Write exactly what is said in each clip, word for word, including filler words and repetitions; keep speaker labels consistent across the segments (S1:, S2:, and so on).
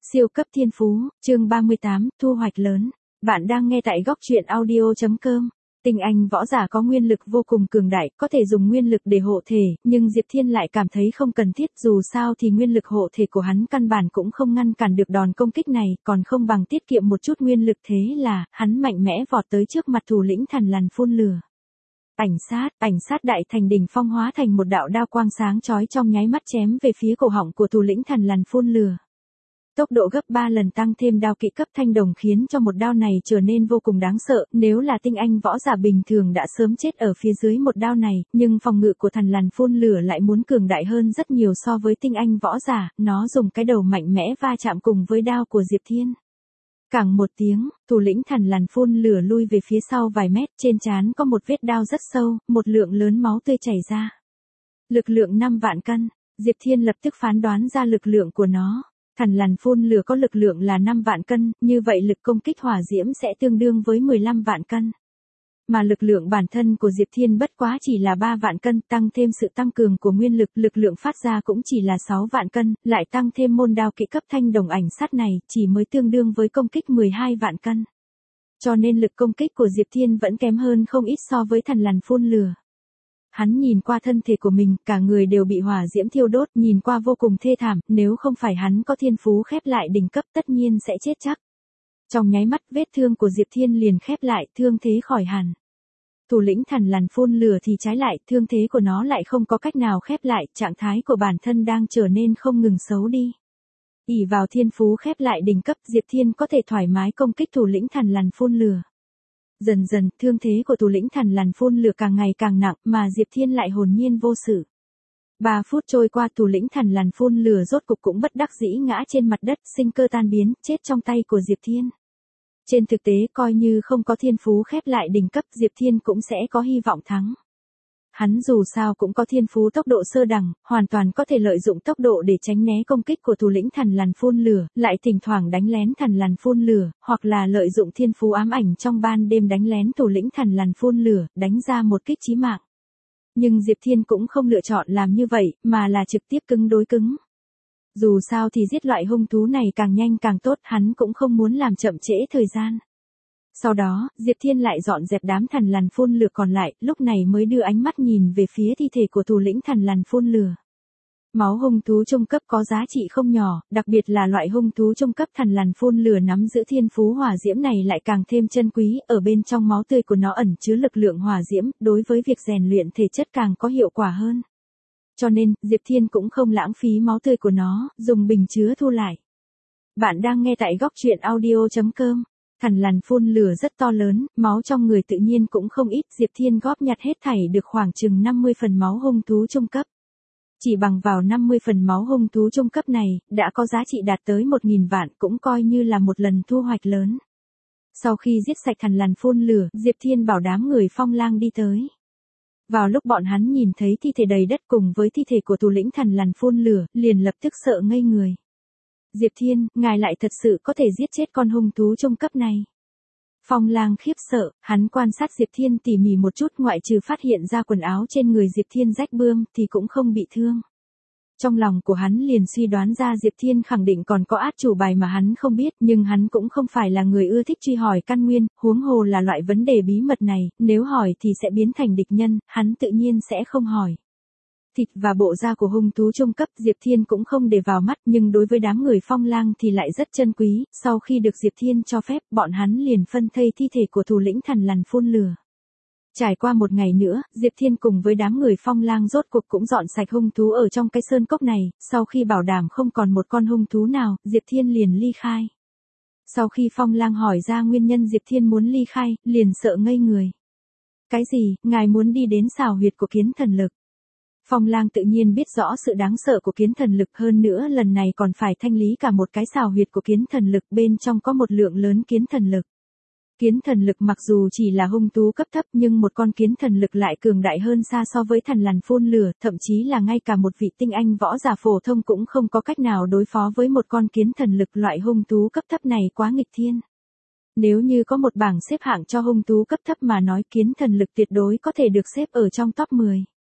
S1: Siêu cấp thiên phú, chương ba mươi tám, thu hoạch lớn. Bạn đang nghe tại góc truyện audio chấm com. Tinh anh võ giả có nguyên lực vô cùng cường đại, có thể dùng nguyên lực để hộ thể, nhưng Diệp Thiên lại cảm thấy không cần thiết, dù sao thì nguyên lực hộ thể của hắn căn bản cũng không ngăn cản được đòn công kích này, còn không bằng tiết kiệm một chút nguyên lực, thế là, hắn mạnh mẽ vọt tới trước mặt thủ lĩnh Thằn Lằn phun lửa. Ảnh sát, ảnh sát đại thành đỉnh phong hóa thành một đạo đao quang sáng chói trong nháy mắt chém về phía cổ họng của thủ lĩnh Thằn Lằn phun lửa. Tốc độ gấp ba lần tăng thêm đao kỹ cấp thanh đồng khiến cho một đao này trở nên vô cùng đáng sợ, nếu là tinh anh võ giả bình thường đã sớm chết ở phía dưới một đao này, nhưng phòng ngự của Thằn Lằn phun lửa lại muốn cường đại hơn rất nhiều so với tinh anh võ giả, nó dùng cái đầu mạnh mẽ va chạm cùng với đao của Diệp Thiên. Cẳng một tiếng, thủ lĩnh Thằn Lằn phun lửa lui về phía sau vài mét, trên trán có một vết đao rất sâu, một lượng lớn máu tươi chảy ra. Lực lượng năm vạn cân, Diệp Thiên lập tức phán đoán ra lực lượng của nó. Thằn Lằn phun lửa có lực lượng là năm vạn cân, như vậy lực công kích hỏa diễm sẽ tương đương với mười lăm vạn cân. Mà lực lượng bản thân của Diệp Thiên bất quá chỉ là ba vạn cân, tăng thêm sự tăng cường của nguyên lực, lực lượng phát ra cũng chỉ là sáu vạn cân, lại tăng thêm môn đao kỹ cấp thanh đồng ảnh sát này, chỉ mới tương đương với công kích mười hai vạn cân. Cho nên lực công kích của Diệp Thiên vẫn kém hơn không ít so với Thằn Lằn phun lửa. Hắn nhìn qua thân thể của mình, cả người đều bị hỏa diễm thiêu đốt, nhìn qua vô cùng thê thảm, nếu không phải hắn có thiên phú khép lại đỉnh cấp tất nhiên sẽ chết chắc. Trong nháy mắt vết thương của Diệp Thiên liền khép lại, thương thế khỏi hẳn. Thủ lĩnh Thằn Lằn phun lửa thì trái lại, thương thế của nó lại không có cách nào khép lại, trạng thái của bản thân đang trở nên không ngừng xấu đi. ỷ vào thiên phú khép lại đỉnh cấp, Diệp Thiên có thể thoải mái công kích thủ lĩnh Thằn Lằn phun lửa. Dần dần, thương thế của thủ lĩnh Thằn Lằn phun lửa càng ngày càng nặng, mà Diệp Thiên lại hồn nhiên vô sự. Ba phút trôi qua, thủ lĩnh Thằn Lằn phun lửa rốt cục cũng bất đắc dĩ ngã trên mặt đất, sinh cơ tan biến, chết trong tay của Diệp Thiên. Trên thực tế, coi như không có thiên phú khép lại đỉnh cấp, Diệp Thiên cũng sẽ có hy vọng thắng. Hắn dù sao cũng có thiên phú tốc độ sơ đẳng, hoàn toàn có thể lợi dụng tốc độ để tránh né công kích của thủ lĩnh Thằn Lằn phun lửa, lại thỉnh thoảng đánh lén Thằn Lằn phun lửa, hoặc là lợi dụng thiên phú ám ảnh trong ban đêm đánh lén thủ lĩnh Thằn Lằn phun lửa, đánh ra một kích chí mạng. Nhưng Diệp Thiên cũng không lựa chọn làm như vậy, mà là trực tiếp cứng đối cứng. Dù sao thì giết loại hung thú này càng nhanh càng tốt, hắn cũng không muốn làm chậm trễ thời gian. Sau đó, Diệp Thiên lại dọn dẹp đám Thằn Lằn phun lửa còn lại, lúc này mới đưa ánh mắt nhìn về phía thi thể của thủ lĩnh Thằn Lằn phun lửa. Máu hung thú trung cấp có giá trị không nhỏ, đặc biệt là loại hung thú trung cấp Thằn Lằn phun lửa nắm giữ thiên phú hỏa diễm này lại càng thêm chân quý, ở bên trong máu tươi của nó ẩn chứa lực lượng hỏa diễm, đối với việc rèn luyện thể chất càng có hiệu quả hơn. Cho nên, Diệp Thiên cũng không lãng phí máu tươi của nó, dùng bình chứa thu lại. Bạn đang nghe tại góc truyện audio chấm com. Thằn Lằn phun lửa rất to lớn, máu trong người tự nhiên cũng không ít, Diệp Thiên góp nhặt hết thảy được khoảng chừng năm mươi phần máu hung thú trung cấp. Chỉ bằng vào năm mươi phần máu hung thú trung cấp này, đã có giá trị đạt tới một nghìn vạn, cũng coi như là một lần thu hoạch lớn. Sau khi giết sạch Thằn Lằn phun lửa, Diệp Thiên bảo đám người Phong Lang đi tới. Vào lúc bọn hắn nhìn thấy thi thể đầy đất cùng với thi thể của thủ lĩnh Thằn Lằn phun lửa, liền lập tức sợ ngây người. Diệp Thiên, ngài lại thật sự có thể giết chết con hung thú trung cấp này. Phong Lang khiếp sợ, hắn quan sát Diệp Thiên tỉ mỉ một chút, ngoại trừ phát hiện ra quần áo trên người Diệp Thiên rách bươm thì cũng không bị thương. Trong lòng của hắn liền suy đoán ra Diệp Thiên khẳng định còn có át chủ bài mà hắn không biết, nhưng hắn cũng không phải là người ưa thích truy hỏi căn nguyên, huống hồ là loại vấn đề bí mật này, nếu hỏi thì sẽ biến thành địch nhân, hắn tự nhiên sẽ không hỏi. Thịt và bộ da của hung thú trung cấp Diệp Thiên cũng không để vào mắt, nhưng đối với đám người Phong Lang thì lại rất chân quý, sau khi được Diệp Thiên cho phép, bọn hắn liền phân thây thi thể của thủ lĩnh Thằn Lằn phun lửa. Trải qua một ngày nữa, Diệp Thiên cùng với đám người Phong Lang rốt cuộc cũng dọn sạch hung thú ở trong cái sơn cốc này, sau khi bảo đảm không còn một con hung thú nào, Diệp Thiên liền ly khai. Sau khi Phong Lang hỏi ra nguyên nhân Diệp Thiên muốn ly khai, liền sợ ngây người. Cái gì, ngài muốn đi đến xào huyệt của kiến thần lực? Phong Lang tự nhiên biết rõ sự đáng sợ của kiến thần lực, hơn nữa lần này còn phải thanh lý cả một cái xào huyệt của kiến thần lực, bên trong có một lượng lớn kiến thần lực. Kiến thần lực mặc dù chỉ là hung thú cấp thấp nhưng một con kiến thần lực lại cường đại hơn xa so với Thằn Lằn phun lửa, thậm chí là ngay cả một vị tinh anh võ giả phổ thông cũng không có cách nào đối phó với một con kiến thần lực, loại hung thú cấp thấp này quá nghịch thiên. Nếu như có một bảng xếp hạng cho hung thú cấp thấp mà nói, kiến thần lực tuyệt đối có thể được xếp ở trong top mười.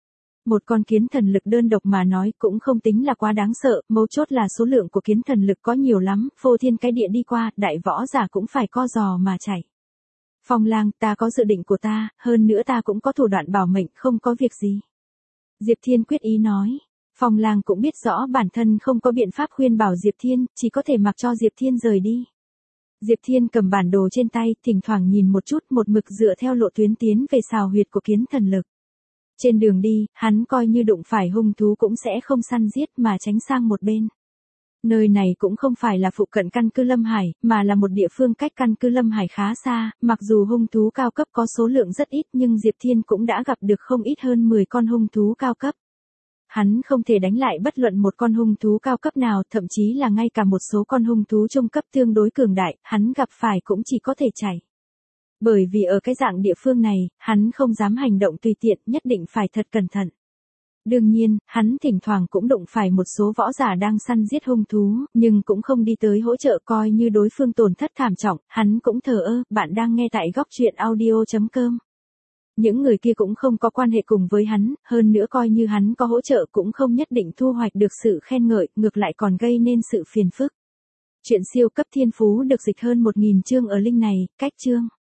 S1: Một con kiến thần lực đơn độc mà nói cũng không tính là quá đáng sợ, mấu chốt là số lượng của kiến thần lực có nhiều lắm, phô thiên cái địa đi qua, đại võ giả cũng phải co giò mà chạy. Phong Lang, ta có dự định của ta, hơn nữa ta cũng có thủ đoạn bảo mệnh, không có việc gì. Diệp Thiên quyết ý nói. Phong Lang cũng biết rõ bản thân không có biện pháp khuyên bảo Diệp Thiên, chỉ có thể mặc cho Diệp Thiên rời đi. Diệp Thiên cầm bản đồ trên tay, thỉnh thoảng nhìn một chút, một mực dựa theo lộ tuyến tiến về sào huyệt của kiến thần lực. Trên đường đi, hắn coi như đụng phải hung thú cũng sẽ không săn giết mà tránh sang một bên. Nơi này cũng không phải là phụ cận căn cứ Lâm Hải, mà là một địa phương cách căn cứ Lâm Hải khá xa, mặc dù hung thú cao cấp có số lượng rất ít nhưng Diệp Thiên cũng đã gặp được không ít hơn mười con hung thú cao cấp. Hắn không thể đánh lại bất luận một con hung thú cao cấp nào, thậm chí là ngay cả một số con hung thú trung cấp tương đối cường đại, hắn gặp phải cũng chỉ có thể chạy. Bởi vì ở cái dạng địa phương này, hắn không dám hành động tùy tiện, nhất định phải thật cẩn thận. Đương nhiên, hắn thỉnh thoảng cũng đụng phải một số võ giả đang săn giết hung thú, nhưng cũng không đi tới hỗ trợ, coi như đối phương tổn thất thảm trọng, hắn cũng thờ ơ. Bạn đang nghe tại góc truyện audio chấm com. Những người kia cũng không có quan hệ cùng với hắn, hơn nữa coi như hắn có hỗ trợ cũng không nhất định thu hoạch được sự khen ngợi, ngược lại còn gây nên sự phiền phức. Chuyện siêu cấp thiên phú được dịch hơn một nghìn chương ở link này, cách chương.